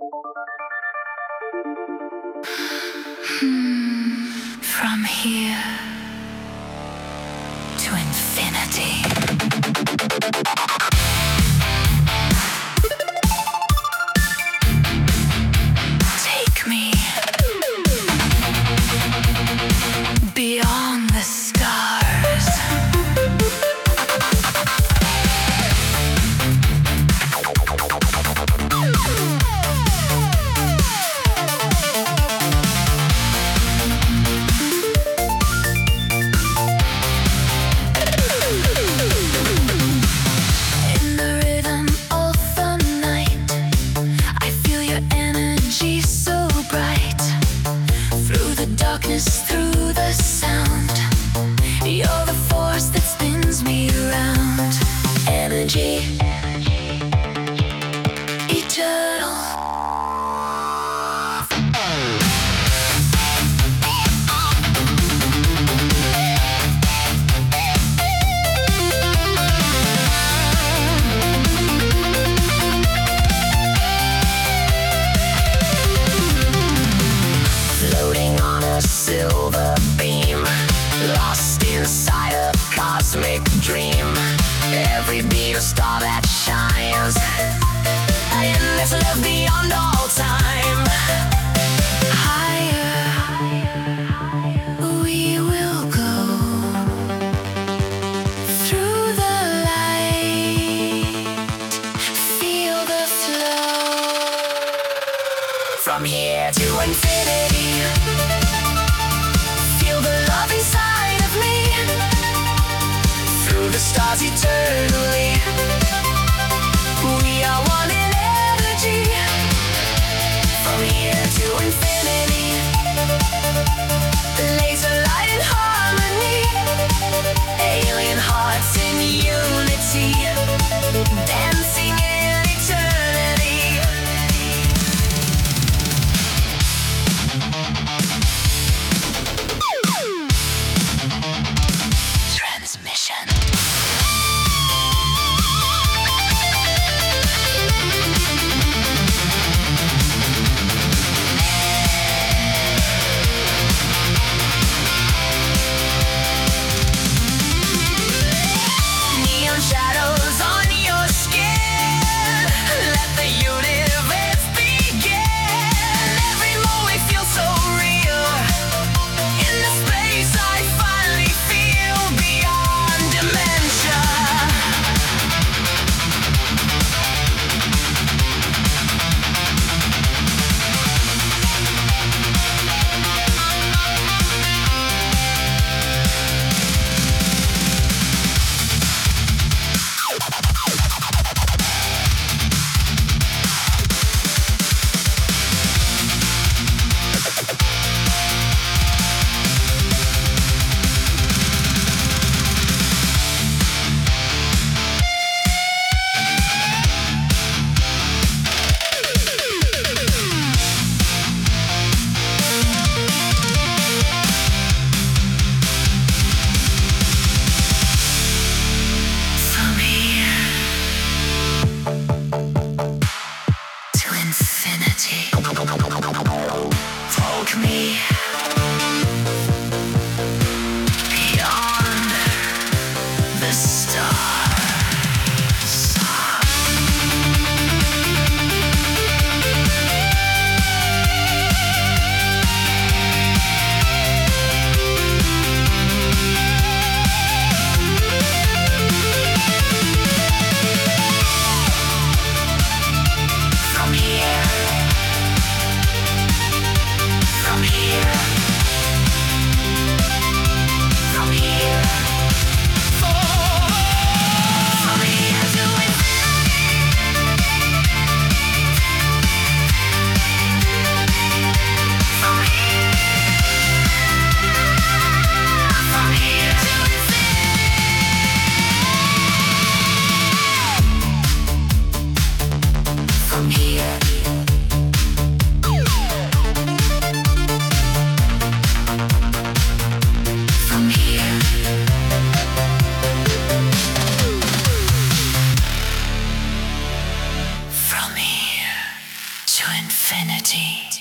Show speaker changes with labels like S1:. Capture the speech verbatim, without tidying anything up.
S1: From here to infinity. Take me beyond the stars. Through the sound, you're the force that spins me around. Energy, eternal. Floating on a silver beam, lost inside a cosmic dream. Every beat a star that shines, endless love beyond all time. Higher we will go, through the light, feel the flow. From here to infinity, feel the love inside of me. Through the stars eternally, we are one in energy. From here to infinity, laser light and harmony, alien hearts in unity, dancing in eternity. Transmission. Neon shadows on your skin, let the universe begin. Every moment feels so real. In the space I finally feel beyond dementia. From here to infinity, take me beyond the stars. From here, from here. to infinity.